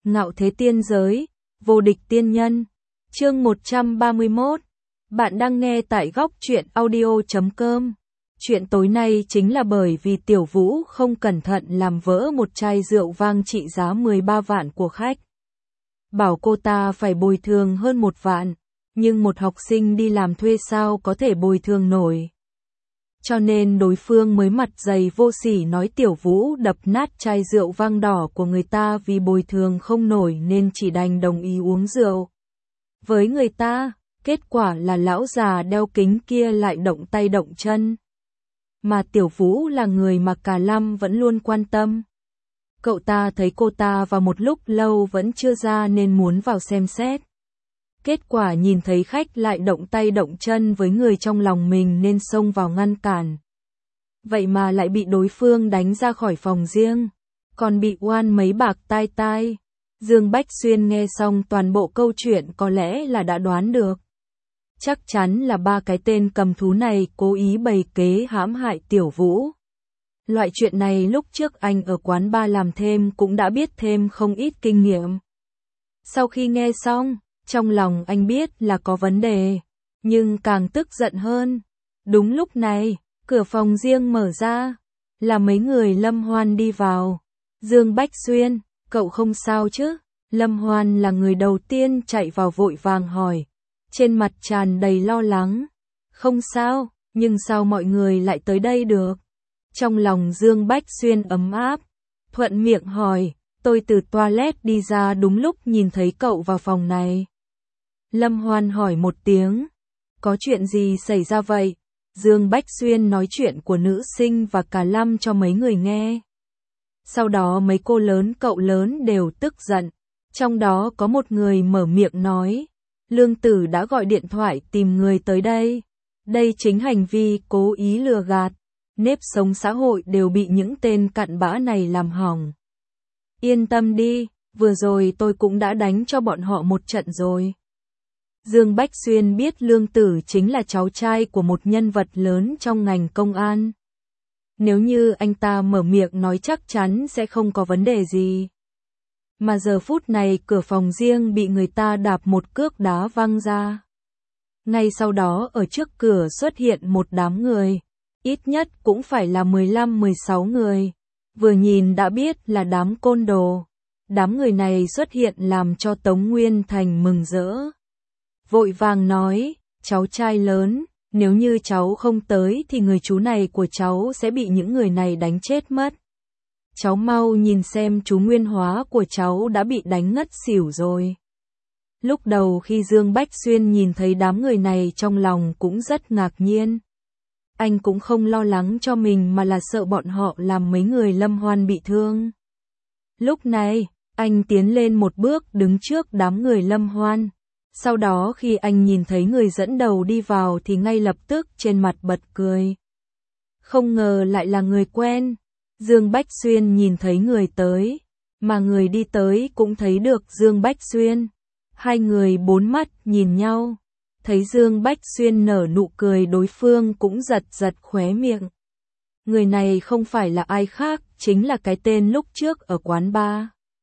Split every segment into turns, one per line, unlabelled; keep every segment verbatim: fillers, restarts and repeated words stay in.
Ngạo thế tiên giới, vô địch tiên nhân. Chương một trăm ba mươi mốt. Bạn đang nghe tại góc truyện audio chấm com. Chuyện tối nay chính là bởi vì Tiểu Vũ không cẩn thận làm vỡ một chai rượu vang trị giá mười ba vạn của khách. Bảo cô ta phải bồi thường hơn một vạn, nhưng một học sinh đi làm thuê sao có thể bồi thường nổi. Cho nên đối phương mới mặt dày vô sỉ nói Tiểu Vũ đập nát chai rượu vang đỏ của người ta vì bồi thường không nổi nên chỉ đành đồng ý uống rượu với người ta. Kết quả là lão già đeo kính kia lại động tay động chân. Mà Tiểu Vũ là người mà cả Lâm vẫn luôn quan tâm. Cậu ta thấy cô ta vào một lúc lâu vẫn chưa ra nên muốn vào xem xét. Kết quả nhìn thấy khách lại động tay động chân với người trong lòng mình nên xông vào ngăn cản. Vậy mà lại bị đối phương đánh ra khỏi phòng riêng, còn bị oan mấy bạc tai tai. Dương Bách Xuyên nghe xong toàn bộ câu chuyện có lẽ là đã đoán được. Chắc chắn là ba cái tên cầm thú này cố ý bày kế hãm hại Tiểu Vũ. Loại chuyện này lúc trước anh ở quán bar làm thêm cũng đã biết thêm không ít kinh nghiệm. Sau khi nghe xong, trong lòng anh biết là có vấn đề, nhưng càng tức giận hơn. Đúng lúc này, cửa phòng riêng mở ra, là mấy người Lâm Hoan đi vào. Dương Bách Xuyên, cậu không sao chứ? Lâm Hoan là người đầu tiên chạy vào vội vàng hỏi, trên mặt tràn đầy lo lắng. Không sao, nhưng sao mọi người lại tới đây được? Trong lòng Dương Bách Xuyên ấm áp, thuận miệng hỏi, tôi từ toilet đi ra đúng lúc nhìn thấy cậu vào phòng này. Lâm Hoan hỏi một tiếng, có chuyện gì xảy ra vậy? Dương Bách Xuyên nói chuyện của nữ sinh và cả Lâm cho mấy người nghe. Sau đó mấy cô lớn cậu lớn đều tức giận, trong đó có một người mở miệng nói, Lương Tử đã gọi điện thoại tìm người tới đây. Đây chính hành vi cố ý lừa gạt, nếp sống xã hội đều bị những tên cặn bã này làm hỏng. Yên tâm đi, vừa rồi tôi cũng đã đánh cho bọn họ một trận rồi. Dương Bách Xuyên biết Lương Tử chính là cháu trai của một nhân vật lớn trong ngành công an. Nếu như anh ta mở miệng nói chắc chắn sẽ không có vấn đề gì. Mà giờ phút này cửa phòng riêng bị người ta đạp một cước đá văng ra. Ngay sau đó ở trước cửa xuất hiện một đám người, ít nhất cũng phải là mười lăm mười sáu người. Vừa nhìn đã biết là đám côn đồ. Đám người này xuất hiện làm cho Tống Nguyên Thành mừng rỡ. Vội vàng nói, cháu trai lớn, nếu như cháu không tới thì người chú này của cháu sẽ bị những người này đánh chết mất. Cháu mau nhìn xem chú Nguyên Hóa của cháu đã bị đánh ngất xỉu rồi. Lúc đầu khi Dương Bách Xuyên nhìn thấy đám người này trong lòng cũng rất ngạc nhiên. Anh cũng không lo lắng cho mình mà là sợ bọn họ làm mấy người Lâm Hoan bị thương. Lúc này, anh tiến lên một bước đứng trước đám người Lâm Hoan. Sau đó khi anh nhìn thấy người dẫn đầu đi vào thì ngay lập tức trên mặt bật cười. Không ngờ lại là người quen. Dương Bách Xuyên nhìn thấy người tới, mà người đi tới cũng thấy được Dương Bách Xuyên. Hai người bốn mắt nhìn nhau, thấy Dương Bách Xuyên nở nụ cười đối phương cũng giật giật khóe miệng. Người này không phải là ai khác, chính là cái tên lúc trước ở quán bar.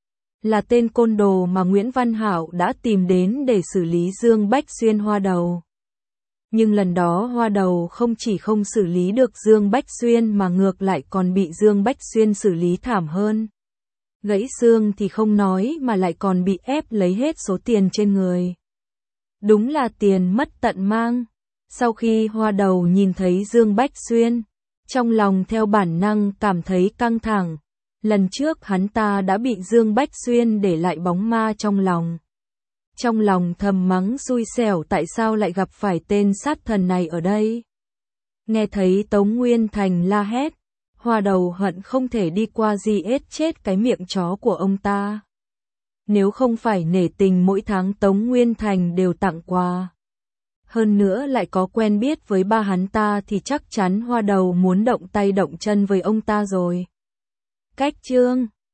Là tên côn đồ mà Nguyễn Văn Hạo đã tìm đến để xử lý Dương Bách Xuyên hoa đầu. Nhưng lần đó hoa đầu không chỉ không xử lý được Dương Bách Xuyên mà ngược lại còn bị Dương Bách Xuyên xử lý thảm hơn. Gãy xương thì không nói mà lại còn bị ép lấy hết số tiền trên người. Đúng là tiền mất tận mang. Sau khi hoa đầu nhìn thấy Dương Bách Xuyên, trong lòng theo bản năng cảm thấy căng thẳng. Lần trước hắn ta đã bị Dương Bách Xuyên để lại bóng ma trong lòng. Trong lòng thầm mắng xui xẻo tại sao lại gặp phải tên sát thần này ở đây. Nghe thấy Tống Nguyên Thành la hét, hoa đầu hận không thể đi qua di ết chết cái miệng chó của ông ta. Nếu không phải nể tình mỗi tháng Tống Nguyên Thành đều tặng quà. Hơn nữa lại có quen biết với ba hắn ta thì chắc chắn hoa đầu muốn động tay động chân với ông ta rồi. Cách chương